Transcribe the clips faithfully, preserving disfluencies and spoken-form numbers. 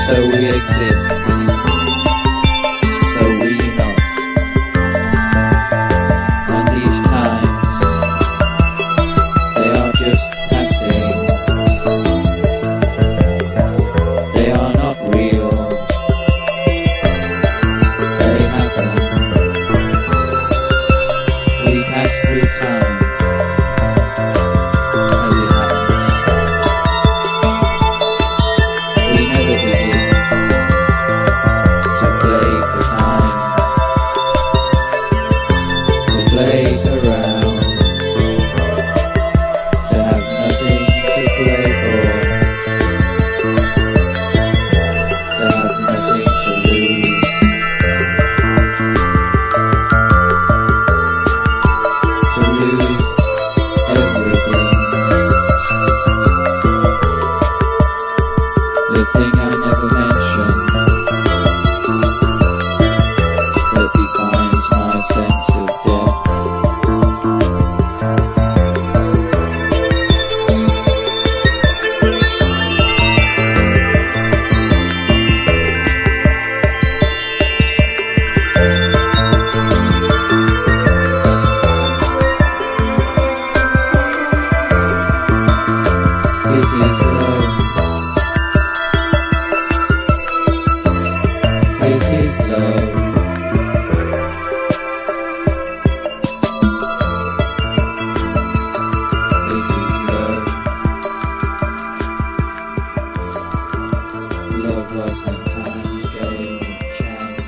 so we exist, so we not. And these times, they are just passing. They are not real. They happen. We pass through time as it happens. We never begin to play for time, to play around, to have nothing to play for, to have nothing to lose, to lose everything. The thing I never mentioned that defines my sense of death. It is love. It is love. It is love. Love lost in time's game of chance.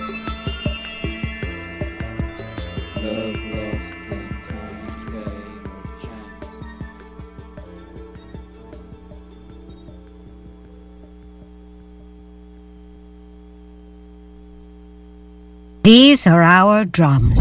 Love lost in time's game of chance. These are our drums.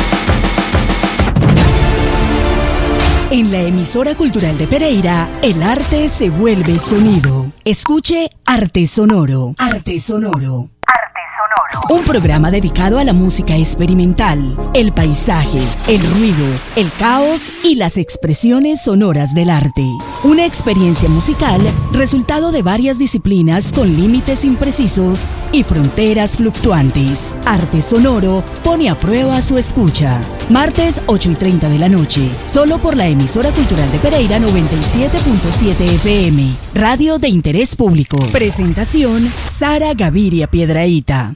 En la emisora cultural de Pereira, el arte se vuelve sonido. Escuche Arte Sonoro. Arte Sonoro. Un programa dedicado a la música experimental, el paisaje, el ruido, el caos y las expresiones sonoras del arte. Una experiencia musical resultado de varias disciplinas con límites imprecisos y fronteras fluctuantes. Arte Sonoro pone a prueba su escucha. Martes ocho y treinta de la noche, solo por la emisora cultural de Pereira noventa y siete punto siete F M, radio de interés público. Presentación, Sara Gaviria Piedrahita.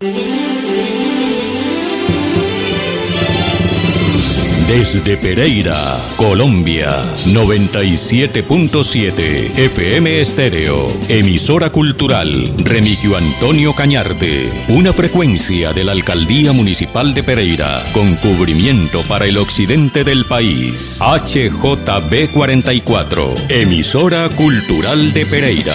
Desde Pereira, Colombia, noventa y siete punto siete F M Estéreo, emisora cultural Remigio Antonio Cañarte, una frecuencia de la Alcaldía Municipal de Pereira, con cubrimiento para el occidente del país, H J B cuarenta y cuatro, emisora cultural de Pereira.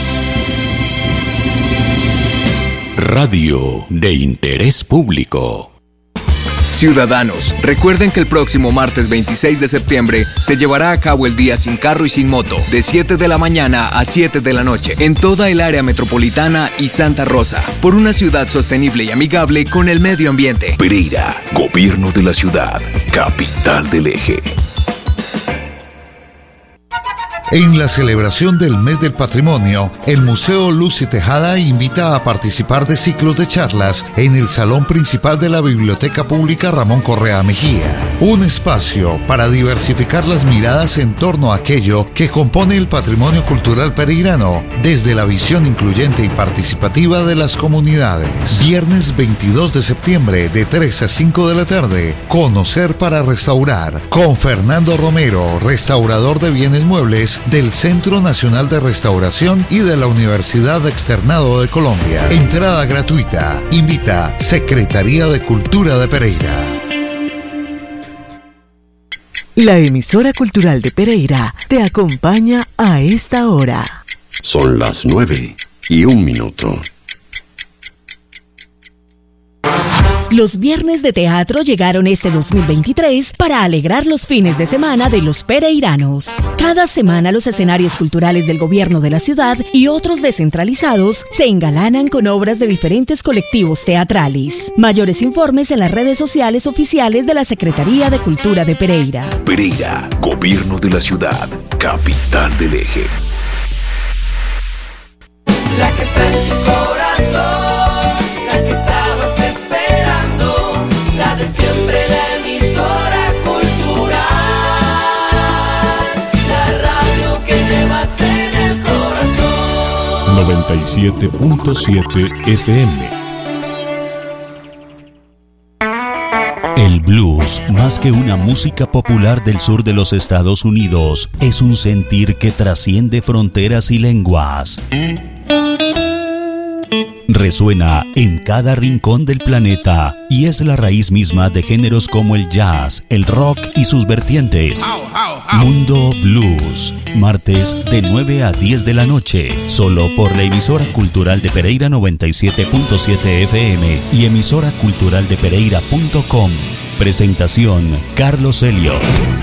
Radio de interés público. Ciudadanos, recuerden que el próximo martes veintiséis de septiembre se llevará a cabo el Día Sin Carro y Sin Moto, de siete de la mañana a siete de la noche, en toda el área metropolitana y Santa Rosa, por una ciudad sostenible y amigable con el medio ambiente. Pereira, Gobierno de la Ciudad, capital del eje. En la celebración del Mes del Patrimonio, el Museo Luz y Tejada invita a participar de ciclos de charlas en el Salón Principal de la Biblioteca Pública Ramón Correa Mejía. Un espacio para diversificar las miradas en torno a aquello que compone el patrimonio cultural pereirano, desde la visión incluyente y participativa de las comunidades. Viernes veintidós de septiembre, de tres a cinco de la tarde, Conocer para Restaurar, con Fernando Romero, restaurador de bienes muebles del Centro Nacional de Restauración y de la Universidad Externado de Colombia. Entrada gratuita. Invita Secretaría de Cultura de Pereira. La emisora cultural de Pereira te acompaña a esta hora. Son las nueve y un minuto. Los viernes de teatro llegaron este dos mil veintitrés para alegrar los fines de semana de los pereiranos. Cada semana los escenarios culturales del gobierno de la ciudad y otros descentralizados se engalanan con obras de diferentes colectivos teatrales. Mayores informes en las redes sociales oficiales de la Secretaría de Cultura de Pereira. Pereira, Gobierno de la Ciudad, capital del eje. la que está en tu corazón, la que estabas esperando, la de siempre, la emisora cultural, la radio que llevas en el corazón. noventa y siete punto siete F M. El blues, más que una música popular del sur de los Estados Unidos, es un sentir que trasciende fronteras y lenguas. Resuena en cada rincón del planeta y es la raíz misma de géneros como el jazz, el rock y sus vertientes. Mundo Blues, martes de nueve a diez de la noche, solo por la emisora cultural de Pereira noventa y siete punto siete F M y emisora cultural de pereira punto com. Presentación, Carlos Elliot.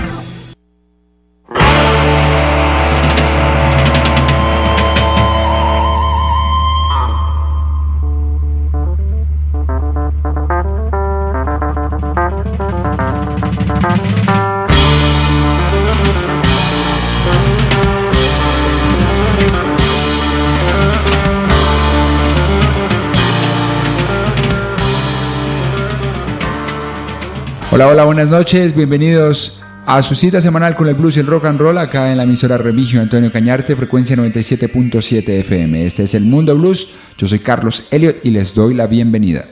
Hola, hola, buenas noches, bienvenidos a su cita semanal con el blues y el rock and roll acá en la emisora Remigio Antonio Cañarte, frecuencia noventa y siete punto siete F M. Este es el Mundo Blues, yo soy Carlos Elliot y les doy la bienvenida.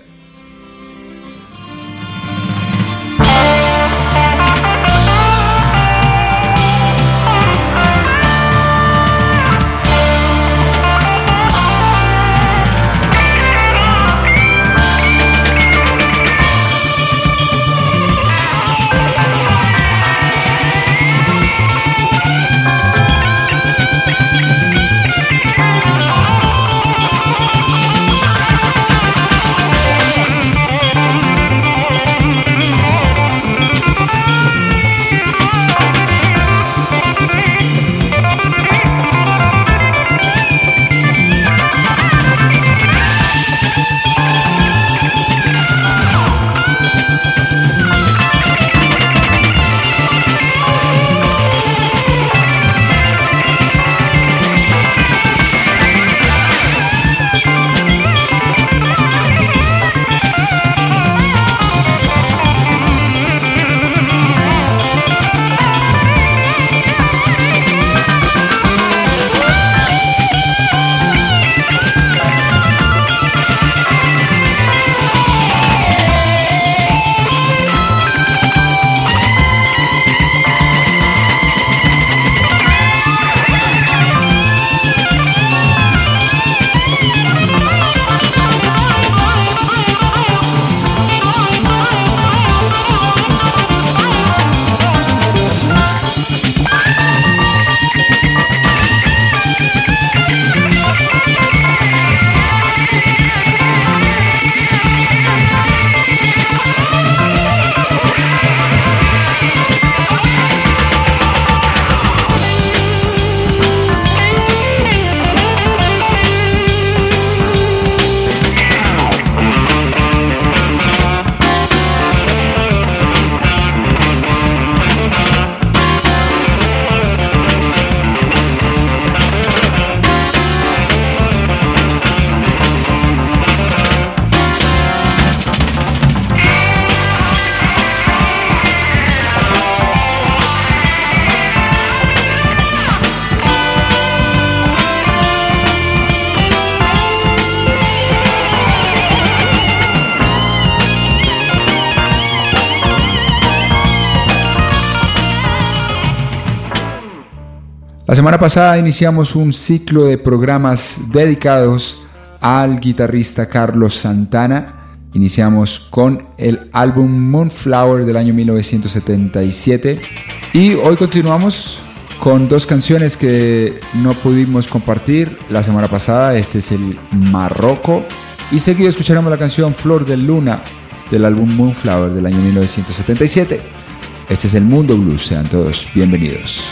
La semana pasada iniciamos un ciclo de programas dedicados al guitarrista Carlos Santana. Iniciamos con el álbum Moonflower del año mil novecientos setenta y siete y hoy continuamos con dos canciones que no pudimos compartir la semana pasada. Este es el Marroco y seguido escucharemos la canción Flor de Luna del álbum Moonflower del año mil novecientos setenta y siete. Este es el Mundo Blues, sean todos bienvenidos.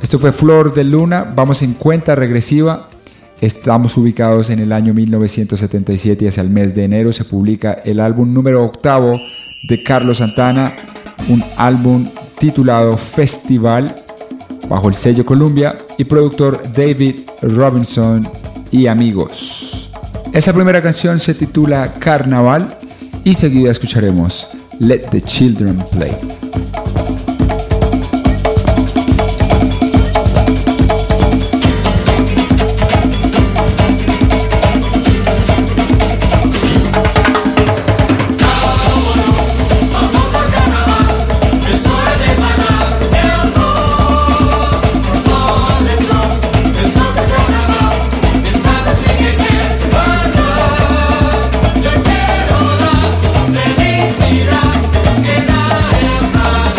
Esto fue Flor de Luna. Vamos en cuenta regresiva. Estamos ubicados en el año mil novecientos setenta y siete y hacia el mes de enero se publica el álbum número octavo de Carlos Santana, un álbum titulado Festival, bajo el sello Columbia, y productor David Robinson y amigos. Esta primera canción se titula Carnaval y seguida escucharemos Let the Children Play. Felicidad que da el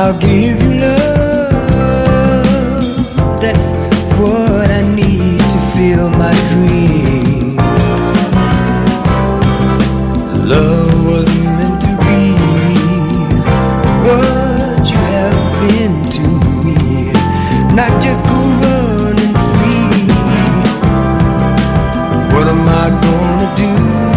I'll give you love. That's what I need to feel my dream. Love wasn't meant to be what you have been to me. Not just go running free. What am I gonna do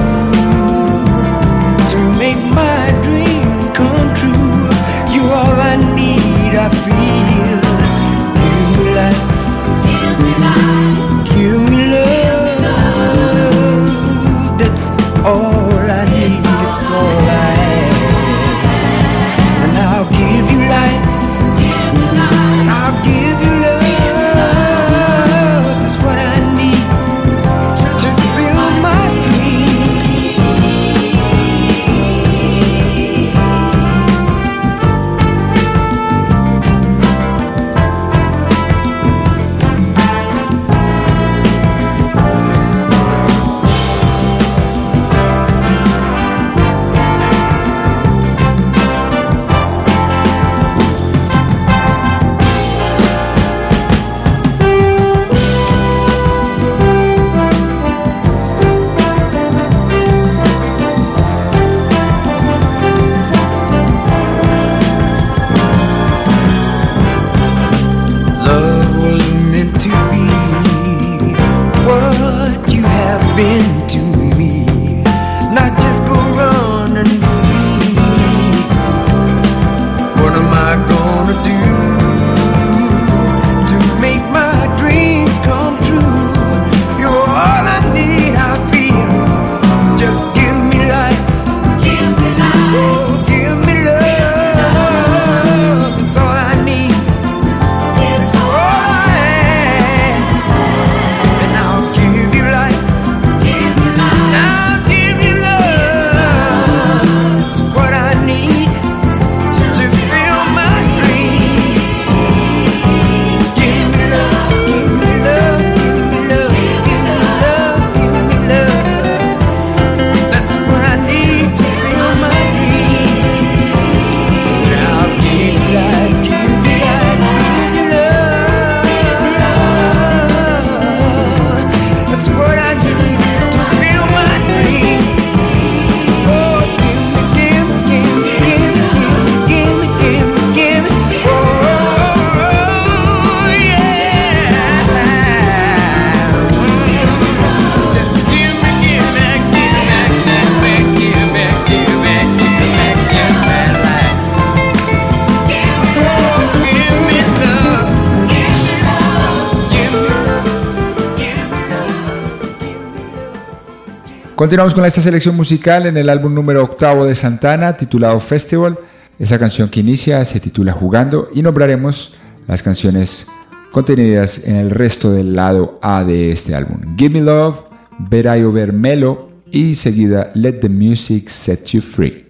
to make my dreams come true? You all I need, I feel. Give me life, give me life, give me love. That's all I need, it's all I ask. And I'll give you life, give me life, and I'll give you love. That's what I need to fill my Continuamos con esta selección musical en el álbum número octavo de Santana, titulado Festival. Esa canción que inicia se titula Jugando y nombraremos las canciones contenidas en el resto del lado A de este álbum. Give Me Love, Ver I Over Melo y seguida Let the Music Set You Free.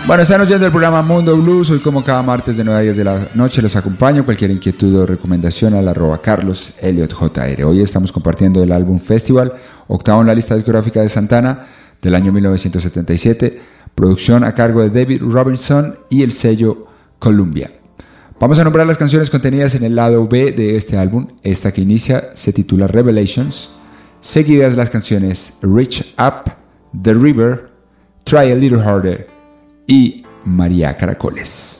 Bueno, están oyendo el programa Mundo Blues. Hoy, como cada martes de nueve a diez de la noche, los acompaño. Cualquier inquietud o recomendación al arroba Carlos Elliot J R. Hoy estamos compartiendo el álbum Festival, octavo en la lista discográfica de Santana, del año mil novecientos setenta y siete, producción a cargo de David Robinson y el sello Columbia. Vamos a nombrar las canciones contenidas en el lado B de este álbum. Esta que inicia se titula Revelations, seguidas las canciones Reach Up, The River, Try a Little Harder y María Caracoles.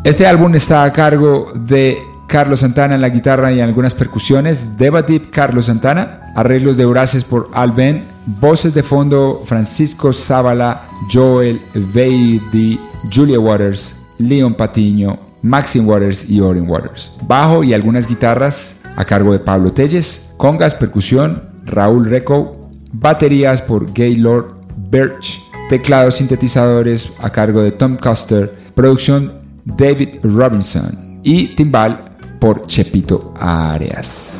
Este álbum está a cargo de Carlos Santana en la guitarra y en algunas percusiones, Devadip Carlos Santana, arreglos de Horaces por Al Ben, voces de fondo Francisco Zavala, Joel Veidi, Julia Waters, Leon Patiño, Maxine Waters y Oren Waters, bajo y algunas guitarras a cargo de Pablo Telles, congas, percusión, Raúl Reco, baterías por Gaylord Birch, teclados sintetizadores a cargo de Tom Custer, producción David Robinson y timbal por Chepito Arias.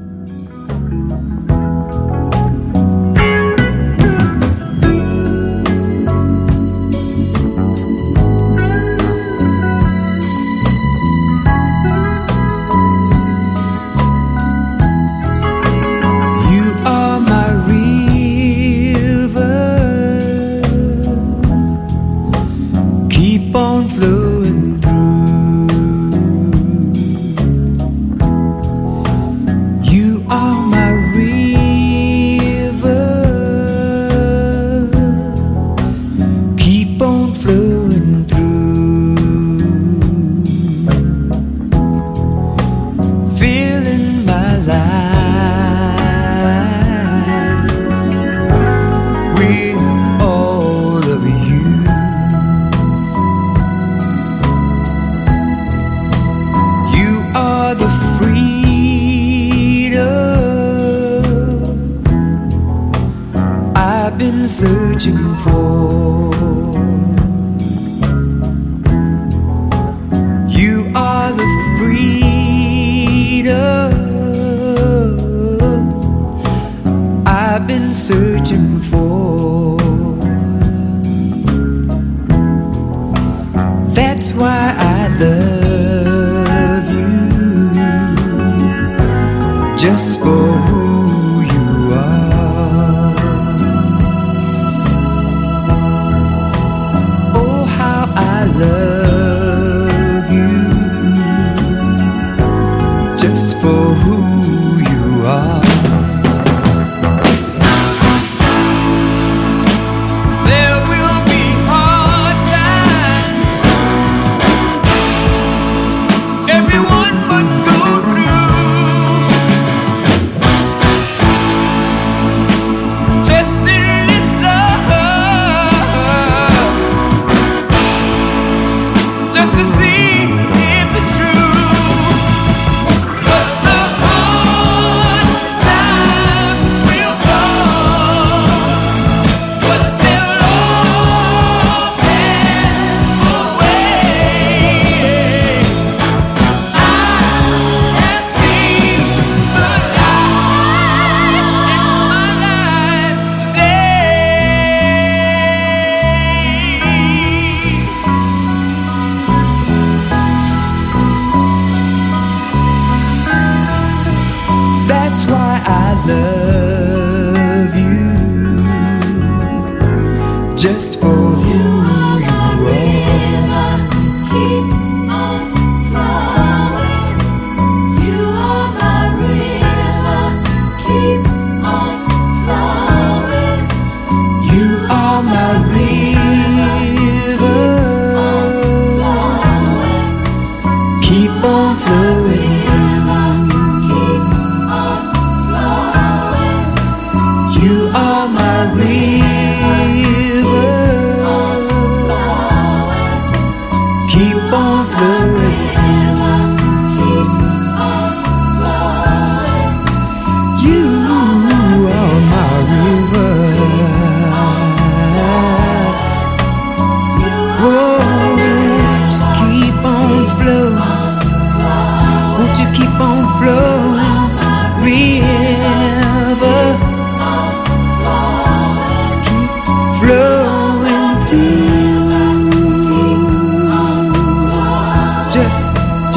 Searching for you are the freedom I've been searching for. That's why I love you, just for who you are. I love you just for who you are. There will be hard times, everyone must go through. Just in this love, just to see if it's true. But the hard times will come, but they'll all pass away. I have seen the light in my life today. That's why I love you, just for who you are. Keep on flowing. You are my river. Keep on flowing. You are my river. Keep on flowing. You are my river. Keep on flowing. You are my river. Oh, keep on flowing. Won't you keep on flowing, river? Flowing through, just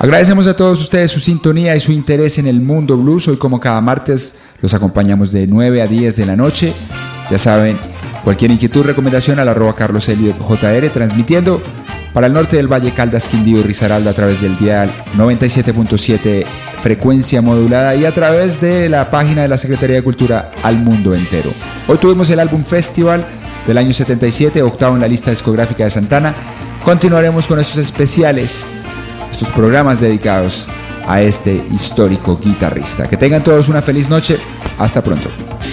Agradecemos a todos ustedes su sintonía y su interés en el mundo blues. Hoy, como cada martes, los acompañamos de nueve a diez de la noche. Ya saben, cualquier inquietud, recomendación al arroba Carlos Elliot J R, transmitiendo para el norte del Valle, Caldas, Quindío y Risaralda a través del dial noventa y siete punto siete frecuencia modulada y a través de la página de la Secretaría de Cultura al mundo entero. Hoy tuvimos el álbum Festival del año setenta y siete, octavo en la lista discográfica de Santana. Continuaremos con estos especiales, estos programas dedicados a este histórico guitarrista. Que tengan todos una feliz noche. Hasta pronto.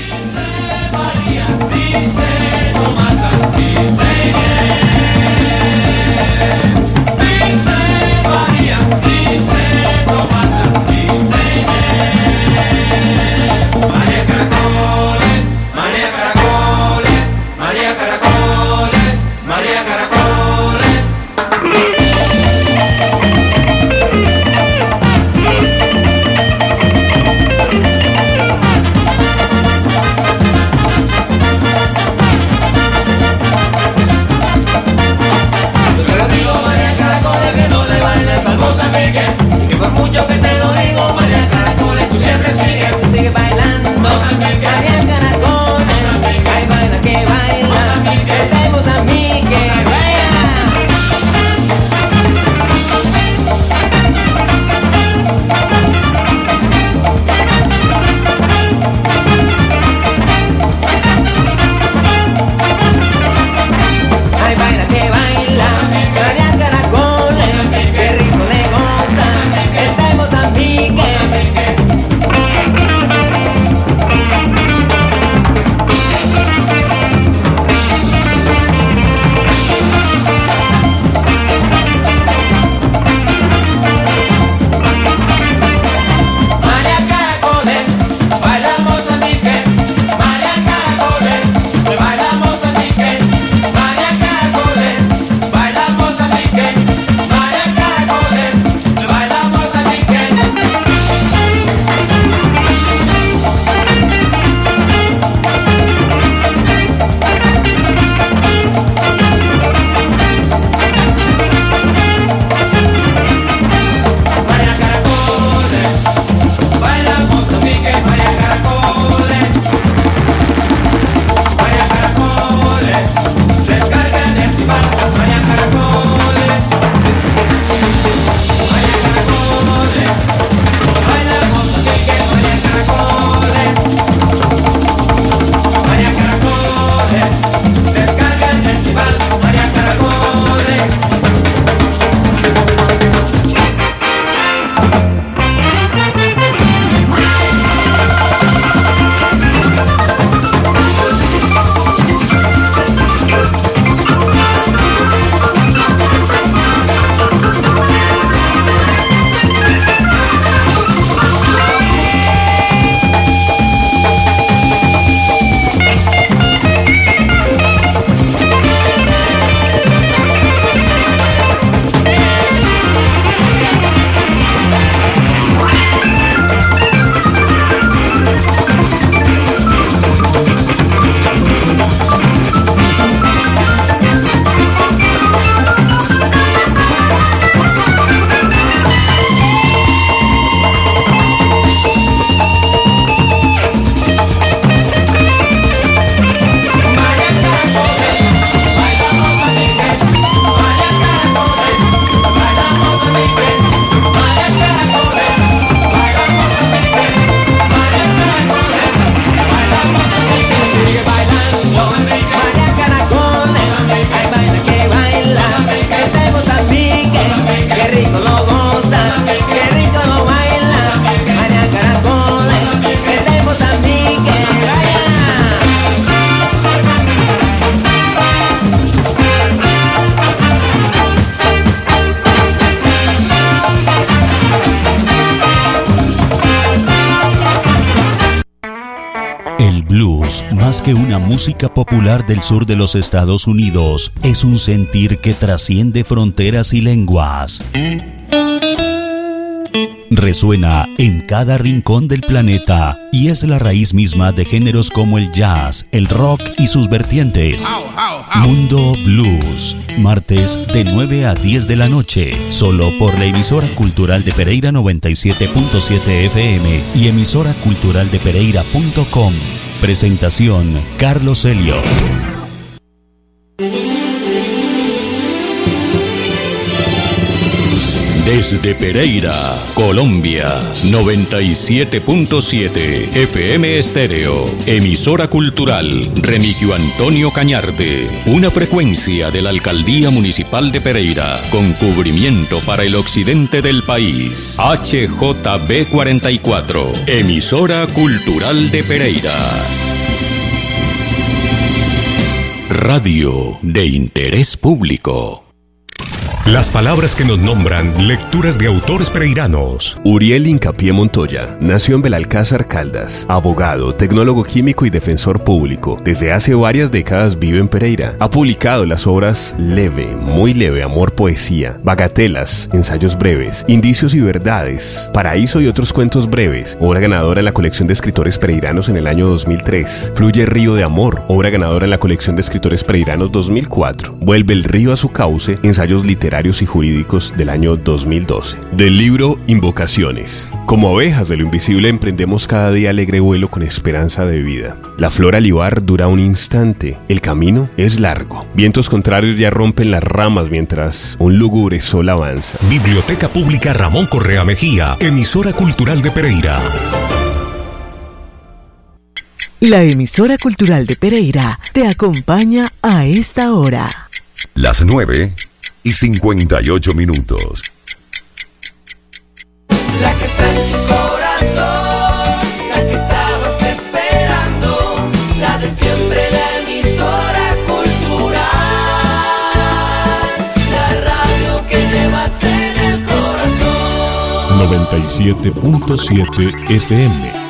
blues, más que una música popular del sur de los Estados Unidos, es un sentir que trasciende fronteras y lenguas. Resuena en cada rincón del planeta y es la raíz misma de géneros como el jazz, el rock y sus vertientes. Mundo Blues, martes de nueve a diez de la noche, solo por la emisora cultural de Pereira noventa y siete punto siete F M y emisora cultural de pereira punto com. Presentación, Carlos Helio. Desde Pereira, Colombia, noventa y siete punto siete F M Estéreo, emisora cultural Remigio Antonio Cañarte, una frecuencia de la Alcaldía Municipal de Pereira, con cubrimiento para el occidente del país. H J B cuarenta y cuatro, emisora cultural de Pereira. Radio de interés público. Las palabras que nos nombran, lecturas de autores pereiranos. Uriel Hincapié Montoya nació en Belalcázar, Caldas. Abogado, tecnólogo químico y defensor público. Desde hace varias décadas vive en Pereira. Ha publicado las obras Leve, Muy Leve, Amor, Poesía, Bagatelas, Ensayos Breves, Indicios y Verdades, Paraíso y otros cuentos breves, obra ganadora en la colección de escritores pereiranos en el año dos mil tres. Fluye Río de Amor, obra ganadora en la colección de escritores pereiranos dos mil cuatro. Vuelve el río a su cauce, ensayos literarios y jurídicos del año dos mil doce. Del libro Invocaciones. Como abejas de lo invisible emprendemos cada día alegre vuelo con esperanza de vida. La flor alivar dura un instante, el camino es largo. Vientos contrarios ya rompen las ramas mientras un lúgubre sol avanza. Biblioteca Pública Ramón Correa Mejía, emisora cultural de Pereira. La emisora cultural de Pereira te acompaña a esta hora. Las nueve y cincuenta y ocho minutos. La que está en tu corazón, la que estabas esperando, la de siempre, la emisora cultural, la radio que llevas en el corazón. noventa y siete punto siete F M.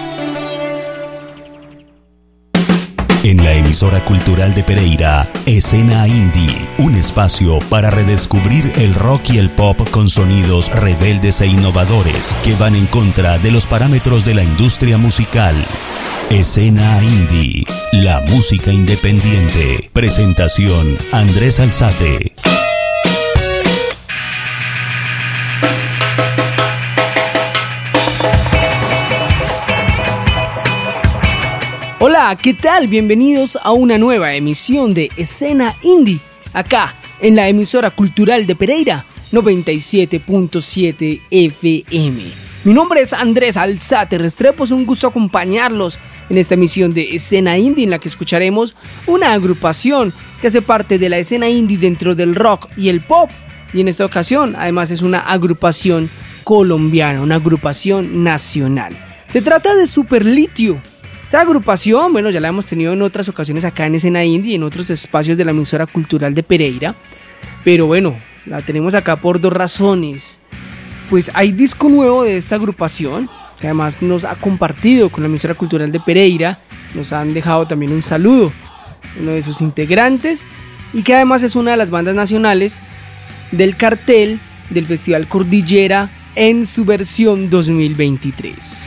En la emisora cultural de Pereira, Escena Indie, un espacio para redescubrir el rock y el pop con sonidos rebeldes e innovadores que van en contra de los parámetros de la industria musical. Escena Indie, la música independiente. Presentación, Andrés Alzate. Hola, ¿qué tal? Bienvenidos a una nueva emisión de Escena Indie, acá en la emisora cultural de Pereira, noventa y siete punto siete F M. Mi nombre es Andrés Alzate Restrepo, es un gusto acompañarlos en esta emisión de Escena Indie, en la que escucharemos una agrupación que hace parte de la escena indie dentro del rock y el pop, y en esta ocasión además es una agrupación colombiana, una agrupación nacional. Se trata de Superlitio. Esta agrupación, bueno, ya la hemos tenido en otras ocasiones acá en Escena Indie y en otros espacios de la emisora cultural de Pereira, pero bueno, la tenemos acá por dos razones. Pues hay disco nuevo de esta agrupación, que además nos ha compartido con la emisora cultural de Pereira, nos han dejado también un saludo, uno de sus integrantes, y que además es una de las bandas nacionales del cartel del Festival Cordillera en su versión dos mil veintitrés.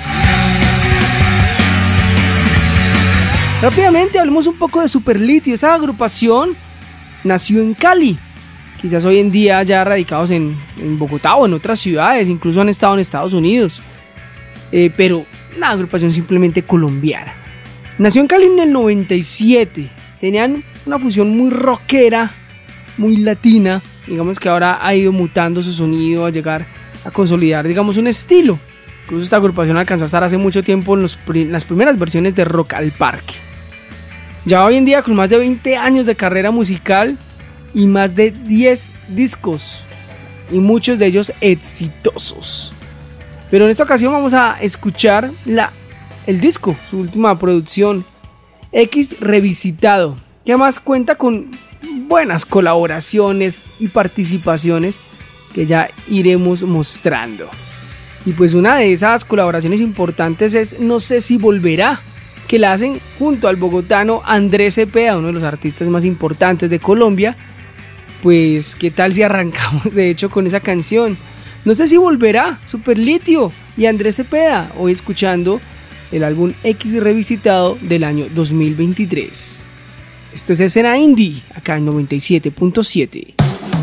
Rápidamente hablemos un poco de Superlitio. Esta agrupación nació en Cali, quizás hoy en día ya radicados en, en Bogotá o en otras ciudades, incluso han estado en Estados Unidos, eh, pero una agrupación simplemente colombiana. Nació en Cali en el noventa y siete, tenían una fusión muy rockera, muy latina, digamos que ahora ha ido mutando su sonido a llegar a consolidar, digamos, un estilo. Incluso esta agrupación alcanzó a estar hace mucho tiempo en los, las primeras versiones de Rock al Parque. Ya hoy en día con más de veinte años de carrera musical y más de diez discos, y muchos de ellos exitosos. Pero en esta ocasión vamos a escuchar la, el disco, su última producción, X Revisitado, que además cuenta con buenas colaboraciones y participaciones que ya iremos mostrando. Y pues una de esas colaboraciones importantes es No sé si volverá, que la hacen junto al bogotano Andrés Cepeda, uno de los artistas más importantes de Colombia. Pues qué tal si arrancamos de hecho con esa canción, No sé si volverá, Superlitio y Andrés Cepeda, hoy escuchando el álbum X Revisitado del año dos mil veintitrés. Esto es Escena Indie, acá en noventa y siete punto siete.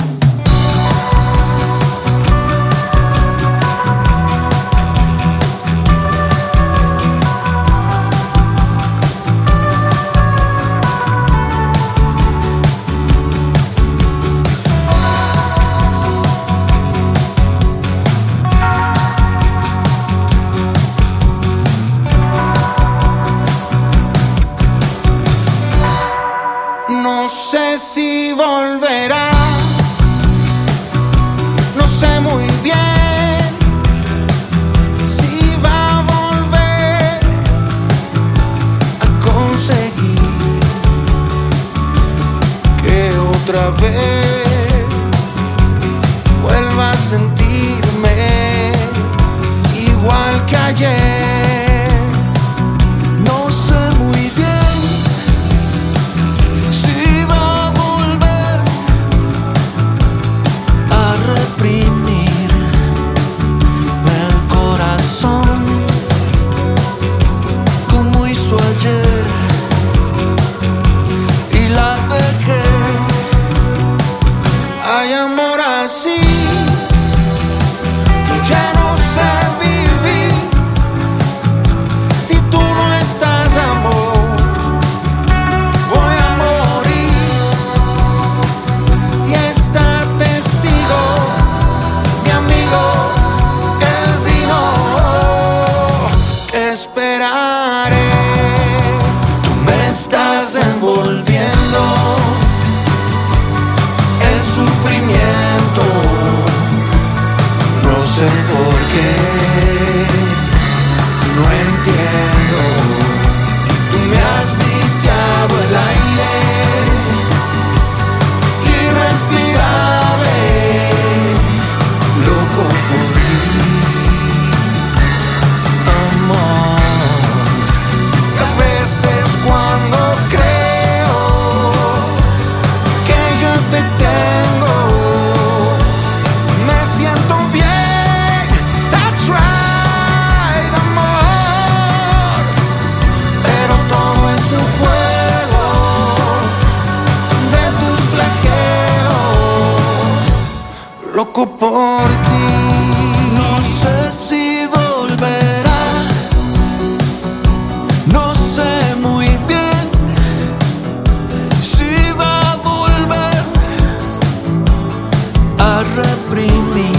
No sé si volverá, no sé muy bien si va a volver a conseguir que otra vez vuelva a sentirme igual que ayer. No sé muy bien si va a volver a reprimir el corazón como hizo ayer y la dejé. Hay amor así, yo ya no sé vivir si tú no estás, amor. Voy a morir y está testigo mi amigo el vino. ¿Qué esperaré? Tú me estás envolviendo en sufrimiento. No sé por qué, no entiendo. Tú me has viciado el aire irrespirable, loco por ti, amor. Y a veces cuando creo que yo te tengo, me siento bien. That's right, amor. Pero todo es un juego de tus flagelos, loco por ti. No sé si volverá, no sé muy bien si va a volver a reprimir